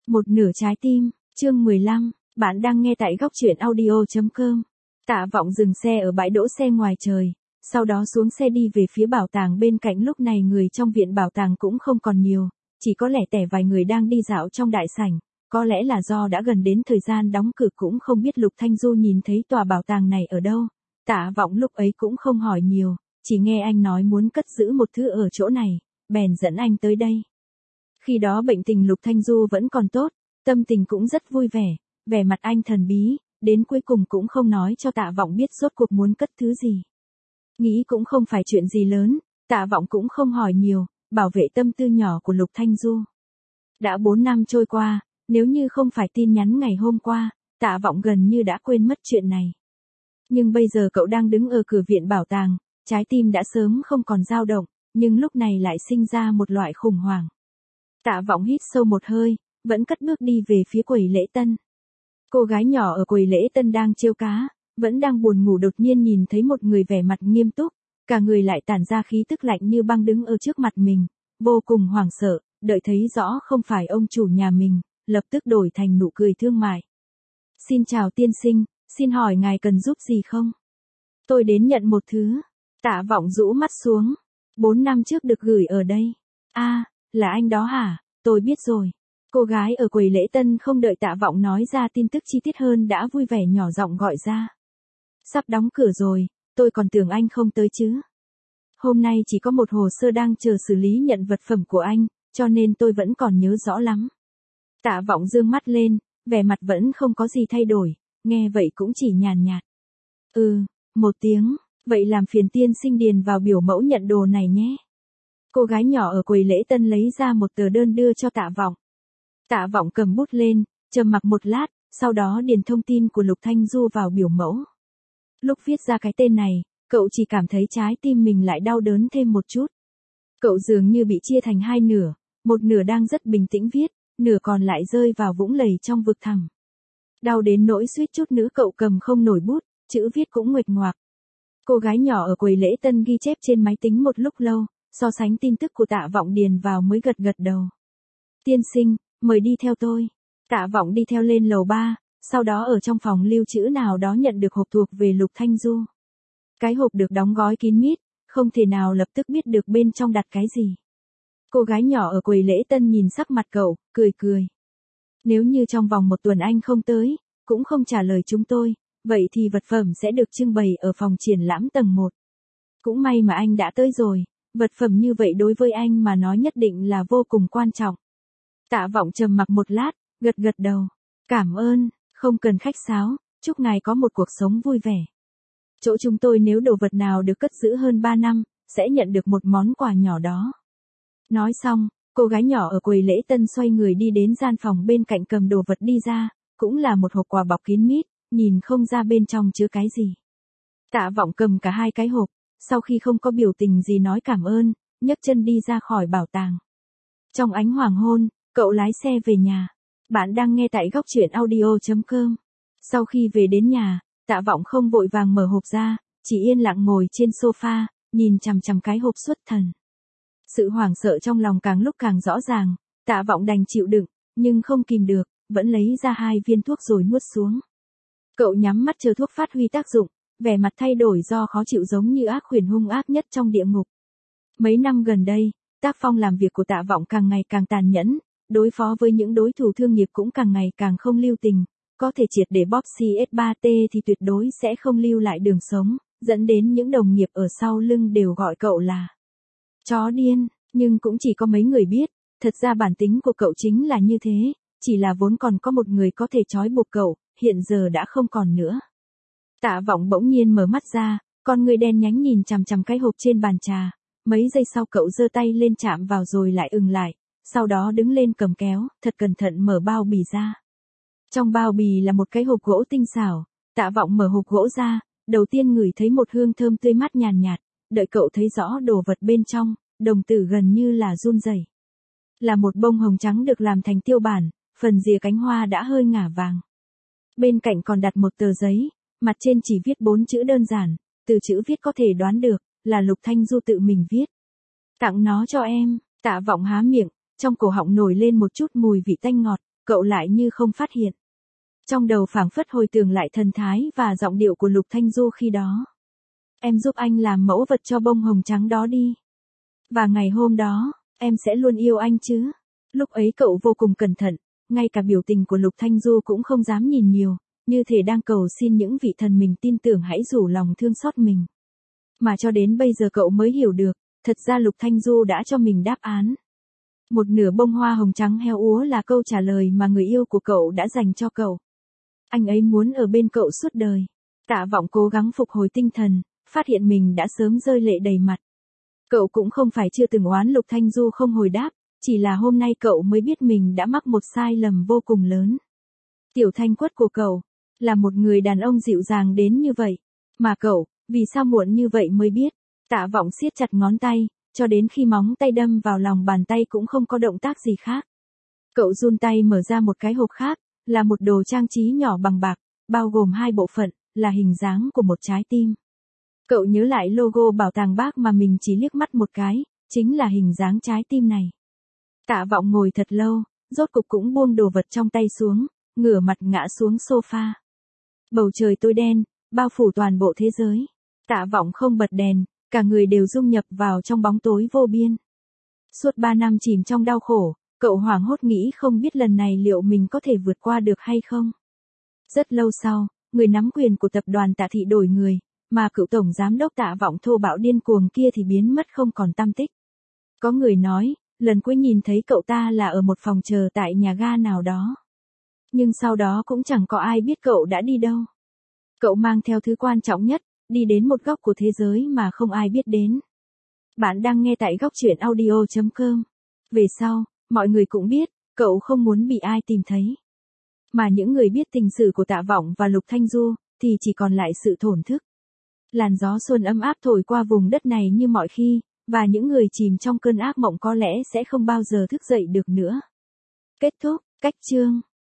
Một nửa trái tim, chương 15, bạn đang nghe tại góc truyện audio.com. Tạ Vọng dừng xe ở bãi đỗ xe ngoài trời, sau đó xuống xe đi về phía bảo tàng bên cạnh. Lúc này người trong viện bảo tàng cũng không còn nhiều, chỉ có lẻ tẻ vài người đang đi dạo trong đại sảnh. Có lẽ là do đã gần đến thời gian đóng cửa, cũng không biết Lục Thanh Du nhìn thấy tòa bảo tàng này ở đâu. Tạ Vọng lúc ấy cũng không hỏi nhiều, chỉ nghe anh nói muốn cất giữ một thứ ở chỗ này, bèn dẫn anh tới đây. Khi đó bệnh tình Lục Thanh Du vẫn còn tốt, tâm tình cũng rất vui vẻ, vẻ mặt anh thần bí, đến cuối cùng cũng không nói cho Tạ Vọng biết rốt cuộc muốn cất thứ gì. Nghĩ cũng không phải chuyện gì lớn, Tạ Vọng cũng không hỏi nhiều, bảo vệ tâm tư nhỏ của Lục Thanh Du. Đã 4 năm trôi qua, nếu như không phải tin nhắn ngày hôm qua, Tạ Vọng gần như đã quên mất chuyện này. Nhưng bây giờ cậu đang đứng ở cửa viện bảo tàng, trái tim đã sớm không còn dao động, nhưng lúc này lại sinh ra một loại khủng hoảng. Tạ Vọng hít sâu một hơi, vẫn cất bước đi về phía quầy lễ tân. Cô gái nhỏ ở quầy lễ tân đang trêu cá, vẫn đang buồn ngủ, đột nhiên nhìn thấy một người vẻ mặt nghiêm túc, cả người lại tản ra khí tức lạnh như băng đứng ở trước mặt mình, vô cùng hoảng sợ, đợi thấy rõ không phải ông chủ nhà mình, lập tức đổi thành nụ cười thương mại. Xin chào tiên sinh, xin hỏi ngài cần giúp gì không? Tôi đến nhận một thứ. Tạ Vọng rũ mắt xuống. 4 năm trước được gửi ở đây. Là anh đó hả? Tôi biết rồi. Cô gái ở quầy lễ tân không đợi Tạ Vọng nói ra tin tức chi tiết hơn đã vui vẻ nhỏ giọng gọi ra. Sắp đóng cửa rồi, tôi còn tưởng anh không tới chứ. Hôm nay chỉ có một hồ sơ đang chờ xử lý nhận vật phẩm của anh, cho nên tôi vẫn còn nhớ rõ lắm. Tạ Vọng dương mắt lên, vẻ mặt vẫn không có gì thay đổi, nghe vậy cũng chỉ nhàn nhạt. Một tiếng, vậy làm phiền tiên sinh điền vào biểu mẫu nhận đồ này nhé. Cô gái nhỏ ở quầy lễ tân lấy ra một tờ đơn đưa cho Tạ Vọng. Tạ Vọng cầm bút lên, trầm mặc một lát, sau đó điền thông tin của Lục Thanh Du vào biểu mẫu. Lúc viết ra cái tên này, cậu chỉ cảm thấy trái tim mình lại đau đớn thêm một chút. Cậu dường như bị chia thành hai nửa, một nửa đang rất bình tĩnh viết, nửa còn lại rơi vào vũng lầy trong vực thẳm. Đau đến nỗi suýt chút nữa cậu cầm không nổi bút, chữ viết cũng nguệch ngoạc. Cô gái nhỏ ở quầy lễ tân ghi chép trên máy tính một lúc lâu, so sánh tin tức của Tạ Vọng điền vào mới gật gật đầu. Tiên sinh, mời đi theo tôi. Tạ Vọng đi theo lên lầu 3, sau đó ở trong phòng lưu trữ nào đó nhận được hộp thuộc về Lục Thanh Du. Cái hộp được đóng gói kín mít, không thể nào lập tức biết được bên trong đặt cái gì. Cô gái nhỏ ở quầy lễ tân nhìn sắc mặt cậu, cười cười. Nếu như trong vòng 1 tuần anh không tới, cũng không trả lời chúng tôi, vậy thì vật phẩm sẽ được trưng bày ở phòng triển lãm tầng 1. Cũng may mà anh đã tới rồi, vật phẩm như vậy đối với anh mà nói nhất định là vô cùng quan trọng. Tạ Vọng trầm mặc một lát, gật gật đầu. Cảm ơn, không cần khách sáo, chúc ngài có một cuộc sống vui vẻ. Chỗ chúng tôi nếu đồ vật nào được cất giữ hơn 3 năm, sẽ nhận được một món quà nhỏ đó. Nói xong, cô gái nhỏ ở quầy lễ tân xoay người đi đến gian phòng bên cạnh cầm đồ vật đi ra, cũng là một hộp quà bọc kín mít, nhìn không ra bên trong chứa cái gì. Tạ Vọng cầm cả hai cái hộp, sau khi không có biểu tình gì nói cảm ơn, nhấc chân đi ra khỏi bảo tàng. Trong ánh hoàng hôn, cậu lái xe về nhà. Bạn đang nghe tại góc truyện audio.com. Sau khi về đến nhà, Tạ Vọng không vội vàng mở hộp ra, chỉ yên lặng ngồi trên sofa, nhìn chằm chằm cái hộp xuất thần. Sự hoảng sợ trong lòng càng lúc càng rõ ràng, Tạ Vọng đành chịu đựng, nhưng không kìm được, vẫn lấy ra 2 viên thuốc rồi nuốt xuống. Cậu nhắm mắt chờ thuốc phát huy tác dụng, vẻ mặt thay đổi do khó chịu giống như ác quyển hung ác nhất trong địa ngục. Mấy năm gần đây, tác phong làm việc của Tạ Vọng càng ngày càng tàn nhẫn, đối phó với những đối thủ thương nghiệp cũng càng ngày càng không lưu tình, có thể triệt để bóp CS3T thì tuyệt đối sẽ không lưu lại đường sống, dẫn đến những đồng nghiệp ở sau lưng đều gọi cậu là chó điên, nhưng cũng chỉ có mấy người biết, thật ra bản tính của cậu chính là như thế, chỉ là vốn còn có một người có thể trói buộc cậu, hiện giờ đã không còn nữa. Tạ Vọng bỗng nhiên mở mắt ra, con người đen nhánh nhìn chằm chằm cái hộp trên bàn trà, mấy giây sau cậu giơ tay lên chạm vào rồi lại lại, sau đó đứng lên cầm kéo, thật cẩn thận mở bao bì ra. Trong bao bì là một cái hộp gỗ tinh xảo, Tạ Vọng mở hộp gỗ ra, đầu tiên ngửi thấy một hương thơm tươi mát nhàn nhạt, đợi cậu thấy rõ đồ vật bên trong, đồng tử gần như là run rẩy. Là một bông hồng trắng được làm thành tiêu bản, phần rìa cánh hoa đã hơi ngả vàng. Bên cạnh còn đặt một tờ giấy, mặt trên chỉ viết 4 chữ đơn giản, từ chữ viết có thể đoán được, là Lục Thanh Du tự mình viết. Tặng nó cho em. Tạ Vọng há miệng, trong cổ họng nổi lên một chút mùi vị tanh ngọt, cậu lại như không phát hiện. Trong đầu phảng phất hồi tưởng lại thần thái và giọng điệu của Lục Thanh Du khi đó. Em giúp anh làm mẫu vật cho bông hồng trắng đó đi. Và ngày hôm đó, em sẽ luôn yêu anh chứ. Lúc ấy cậu vô cùng cẩn thận, ngay cả biểu tình của Lục Thanh Du cũng không dám nhìn nhiều, như thể đang cầu xin những vị thần mình tin tưởng hãy rủ lòng thương xót mình. Mà cho đến bây giờ cậu mới hiểu được, thật ra Lục Thanh Du đã cho mình đáp án. Một nửa bông hoa hồng trắng heo úa là câu trả lời mà người yêu của cậu đã dành cho cậu. Anh ấy muốn ở bên cậu suốt đời. Tạ Vọng cố gắng phục hồi tinh thần, phát hiện mình đã sớm rơi lệ đầy mặt. Cậu cũng không phải chưa từng oán Lục Thanh Du không hồi đáp, chỉ là hôm nay cậu mới biết mình đã mắc một sai lầm vô cùng lớn. Tiểu Thanh Quất của cậu, là một người đàn ông dịu dàng đến như vậy. Mà cậu, vì sao muộn như vậy mới biết. Tạ Vọng siết chặt ngón tay, cho đến khi móng tay đâm vào lòng bàn tay cũng không có động tác gì khác. Cậu run tay mở ra một cái hộp khác, là một đồ trang trí nhỏ bằng bạc, bao gồm 2 bộ phận, là hình dáng của một trái tim. Cậu nhớ lại logo bảo tàng bác mà mình chỉ liếc mắt một cái, chính là hình dáng trái tim này. Tạ Vọng ngồi thật lâu, rốt cục cũng buông đồ vật trong tay xuống, ngửa mặt ngã xuống sofa. Bầu trời tối đen, bao phủ toàn bộ thế giới. Tạ Vọng không bật đèn, cả người đều dung nhập vào trong bóng tối vô biên. Suốt 3 năm chìm trong đau khổ, cậu hoảng hốt nghĩ không biết lần này liệu mình có thể vượt qua được hay không. Rất lâu sau, người nắm quyền của tập đoàn Tạ Thị đổi người, mà cựu tổng giám đốc Tạ Vọng thô bạo điên cuồng kia thì biến mất không còn tăm tích. Có người nói, lần cuối nhìn thấy cậu ta là ở một phòng chờ tại nhà ga nào đó. Nhưng sau đó cũng chẳng có ai biết cậu đã đi đâu. Cậu mang theo thứ quan trọng nhất, đi đến một góc của thế giới mà không ai biết đến. Bạn đang nghe tại góc truyện audio.com. Về sau, mọi người cũng biết, cậu không muốn bị ai tìm thấy. Mà những người biết tình sử của Tạ Vọng và Lục Thanh Du, thì chỉ còn lại sự thổn thức. Làn gió xuân ấm áp thổi qua vùng đất này như mọi khi, và những người chìm trong cơn ác mộng có lẽ sẽ không bao giờ thức dậy được nữa. Kết thúc, cách chương.